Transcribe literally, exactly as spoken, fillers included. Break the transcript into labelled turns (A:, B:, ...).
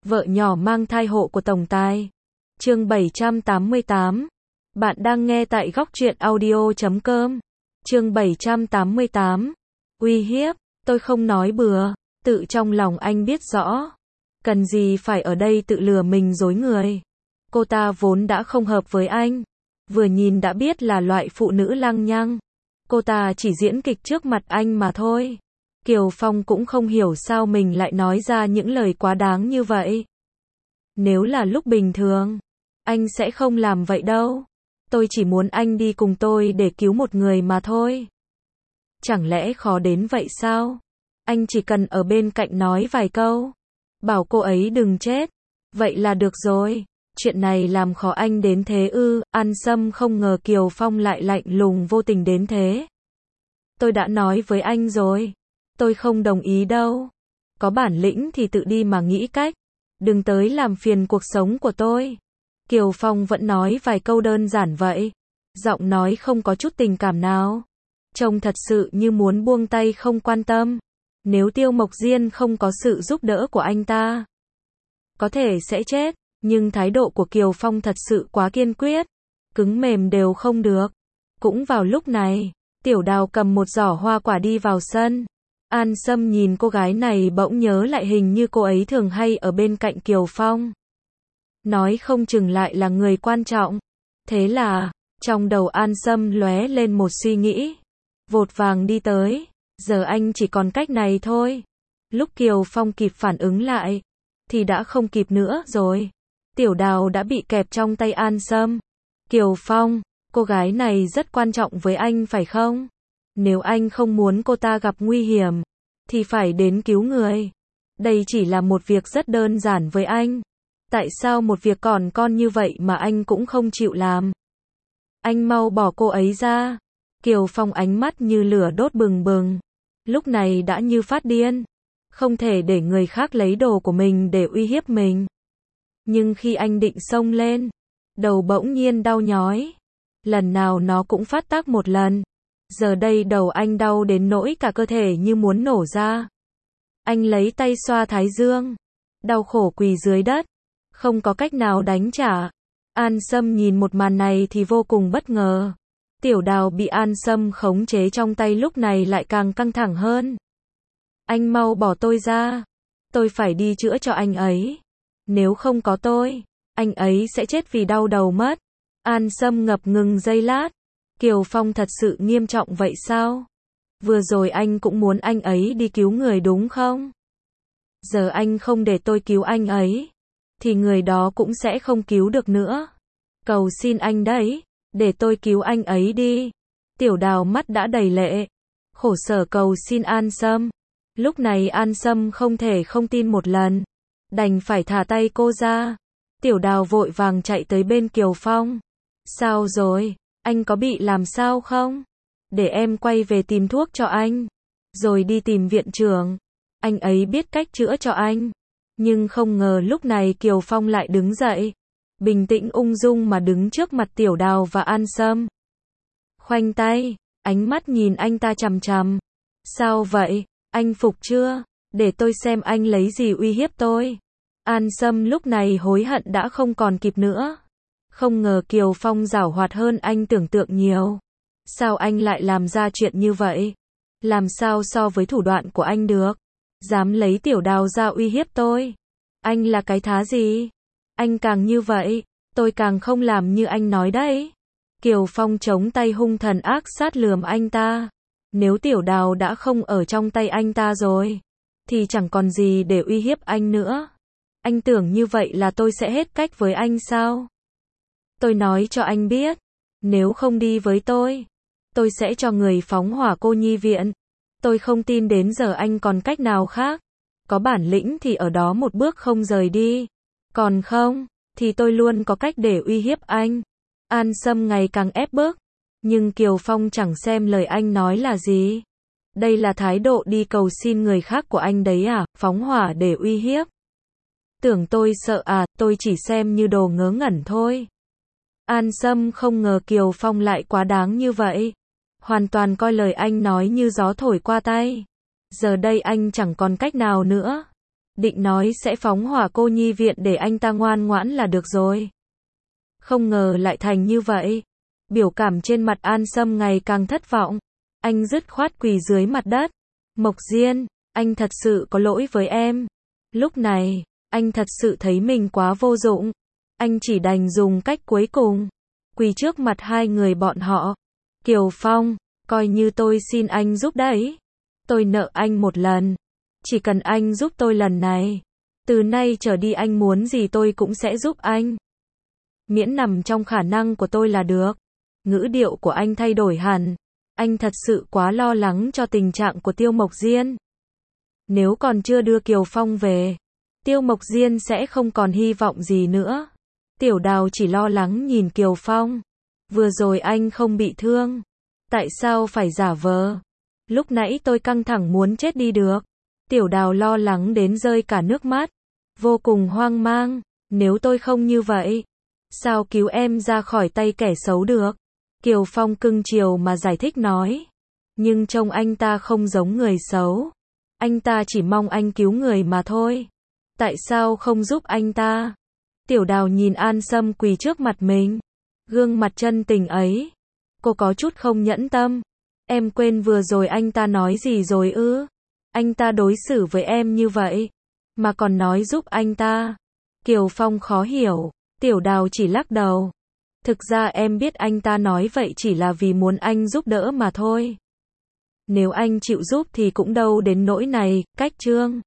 A: Vợ nhỏ mang thai hộ của tổng tài. Chương bảy trăm tám mươi tám. Bạn đang nghe tại góc truyện audio chấm com. Chương bảy trăm tám mươi tám. Uy hiếp, tôi không nói bừa, tự trong lòng anh biết rõ. Cần gì phải ở đây tự lừa mình dối người. Cô ta vốn đã không hợp với anh. Vừa nhìn đã biết là loại phụ nữ lăng nhăng. Cô ta chỉ diễn kịch trước mặt anh mà thôi. Kiều Phong cũng không hiểu sao mình lại nói ra những lời quá đáng như vậy. Nếu là lúc bình thường, anh sẽ không làm vậy đâu. Tôi chỉ muốn anh đi cùng tôi để cứu một người mà thôi. Chẳng lẽ khó đến vậy sao? Anh chỉ cần ở bên cạnh nói vài câu, bảo cô ấy đừng chết. Vậy là được rồi. Chuyện này làm khó anh đến thế ư? An Sâm không ngờ Kiều Phong lại lạnh lùng vô tình đến thế. Tôi đã nói với anh rồi. Tôi không đồng ý đâu. Có bản lĩnh thì tự đi mà nghĩ cách. Đừng tới làm phiền cuộc sống của tôi. Kiều Phong vẫn nói vài câu đơn giản vậy. Giọng nói không có chút tình cảm nào. Trông thật sự như muốn buông tay không quan tâm. Nếu Tiêu Mộc Diên không có sự giúp đỡ của anh ta, có thể sẽ chết. Nhưng thái độ của Kiều Phong thật sự quá kiên quyết. Cứng mềm đều không được. Cũng vào lúc này, Tiểu Đào cầm một giỏ hoa quả đi vào sân. An Sâm nhìn cô gái này bỗng nhớ lại hình như cô ấy thường hay ở bên cạnh Kiều Phong. Nói không chừng lại là người quan trọng. Thế là, trong đầu An Sâm lóe lên một suy nghĩ. Vội vàng đi tới. Giờ anh chỉ còn cách này thôi. Lúc Kiều Phong kịp phản ứng lại, thì đã không kịp nữa rồi. Tiểu Đào đã bị kẹp trong tay An Sâm. Kiều Phong, cô gái này rất quan trọng với anh phải không? Nếu anh không muốn cô ta gặp nguy hiểm, thì phải đến cứu người. Đây chỉ là một việc rất đơn giản với anh. Tại sao một việc còn con như vậy mà anh cũng không chịu làm? Anh mau bỏ cô ấy ra. Kiều Phong ánh mắt như lửa đốt bừng bừng. Lúc này đã như phát điên. Không thể để người khác lấy đồ của mình để uy hiếp mình. Nhưng khi anh định xông lên, đầu bỗng nhiên đau nhói. Lần nào nó cũng phát tác một lần. Giờ đây đầu anh đau đến nỗi cả cơ thể như muốn nổ ra. Anh lấy tay xoa thái dương. Đau khổ quỳ dưới đất. Không có cách nào đánh trả. An Sâm nhìn một màn này thì vô cùng bất ngờ. Tiểu Đào bị An Sâm khống chế trong tay lúc này lại càng căng thẳng hơn. Anh mau bỏ tôi ra. Tôi phải đi chữa cho anh ấy. Nếu không có tôi, anh ấy sẽ chết vì đau đầu mất. An Sâm ngập ngừng giây lát. Kiều Phong thật sự nghiêm trọng vậy sao? Vừa rồi anh cũng muốn anh ấy đi cứu người đúng không? Giờ anh không để tôi cứu anh ấy, thì người đó cũng sẽ không cứu được nữa. Cầu xin anh đấy, để tôi cứu anh ấy đi. Tiểu Đào mắt đã đầy lệ. Khổ sở cầu xin An Sâm. Lúc này An Sâm không thể không tin một lần. Đành phải thả tay cô ra. Tiểu Đào vội vàng chạy tới bên Kiều Phong. Sao rồi? Anh có bị làm sao không? Để em quay về tìm thuốc cho anh. Rồi đi tìm viện trưởng. Anh ấy biết cách chữa cho anh. Nhưng không ngờ lúc này Kiều Phong lại đứng dậy. Bình tĩnh ung dung mà đứng trước mặt Tiểu Đào và An Sâm. Khoanh tay, ánh mắt nhìn anh ta chằm chằm. Sao vậy? Anh phục chưa? Để tôi xem anh lấy gì uy hiếp tôi. An Sâm lúc này hối hận đã không còn kịp nữa. Không ngờ Kiều Phong giảo hoạt hơn anh tưởng tượng nhiều. Sao anh lại làm ra chuyện như vậy? Làm sao so với thủ đoạn của anh được? Dám lấy Tiểu Đào ra uy hiếp tôi. Anh là cái thá gì? Anh càng như vậy, tôi càng không làm như anh nói đấy. Kiều Phong chống tay hung thần ác sát lườm anh ta. Nếu Tiểu Đào đã không ở trong tay anh ta rồi, thì chẳng còn gì để uy hiếp anh nữa. Anh tưởng như vậy là tôi sẽ hết cách với anh sao? Tôi nói cho anh biết, nếu không đi với tôi, tôi sẽ cho người phóng hỏa cô nhi viện. Tôi không tin đến giờ anh còn cách nào khác. Có bản lĩnh thì ở đó một bước không rời đi. Còn không, thì tôi luôn có cách để uy hiếp anh. An Sâm ngày càng ép bức. Nhưng Kiều Phong chẳng xem lời anh nói là gì. Đây là thái độ đi cầu xin người khác của anh đấy à, phóng hỏa để uy hiếp. Tưởng tôi sợ à, tôi chỉ xem như đồ ngớ ngẩn thôi. An Sâm không ngờ Kiều Phong lại quá đáng như vậy. Hoàn toàn coi lời anh nói như gió thổi qua tay. Giờ đây anh chẳng còn cách nào nữa. định nói sẽ phóng hỏa cô nhi viện để anh ta ngoan ngoãn là được rồi. Không ngờ lại thành như vậy. Biểu cảm trên mặt An Sâm ngày càng thất vọng. Anh dứt khoát quỳ dưới mặt đất. Mộc Diên, anh thật sự có lỗi với em. Lúc này, anh thật sự thấy mình quá vô dụng. Anh chỉ đành dùng cách cuối cùng. Quỳ trước mặt hai người bọn họ. Kiều Phong, coi như tôi xin anh giúp đấy. Tôi nợ anh một lần. Chỉ cần anh giúp tôi lần này. Từ nay trở đi anh muốn gì tôi cũng sẽ giúp anh. Miễn nằm trong khả năng của tôi là được. Ngữ điệu của anh thay đổi hẳn. Anh thật sự quá lo lắng cho tình trạng của Tiêu Mộc Diên. Nếu còn chưa đưa Kiều Phong về, Tiêu Mộc Diên sẽ không còn hy vọng gì nữa. Tiểu Đào chỉ lo lắng nhìn Kiều Phong. Vừa rồi anh không bị thương. Tại sao phải giả vờ? Lúc nãy tôi căng thẳng muốn chết đi được. Tiểu Đào lo lắng đến rơi cả nước mắt. Vô cùng hoang mang. Nếu tôi không như vậy, sao cứu em ra khỏi tay kẻ xấu được? Kiều Phong cưng chiều mà giải thích nói. Nhưng trông anh ta không giống người xấu. Anh ta chỉ mong anh cứu người mà thôi. Tại sao không giúp anh ta? Tiểu Đào nhìn An Sâm quỳ trước mặt mình. Gương mặt chân tình ấy. Cô có chút không nhẫn tâm. Em quên vừa rồi anh ta nói gì rồi ư? Anh ta đối xử với em như vậy, mà còn nói giúp anh ta. Kiều Phong khó hiểu. Tiểu Đào chỉ lắc đầu. Thực ra em biết anh ta nói vậy chỉ là vì muốn anh giúp đỡ mà thôi. Nếu anh chịu giúp thì cũng đâu đến nỗi này. Cách Trương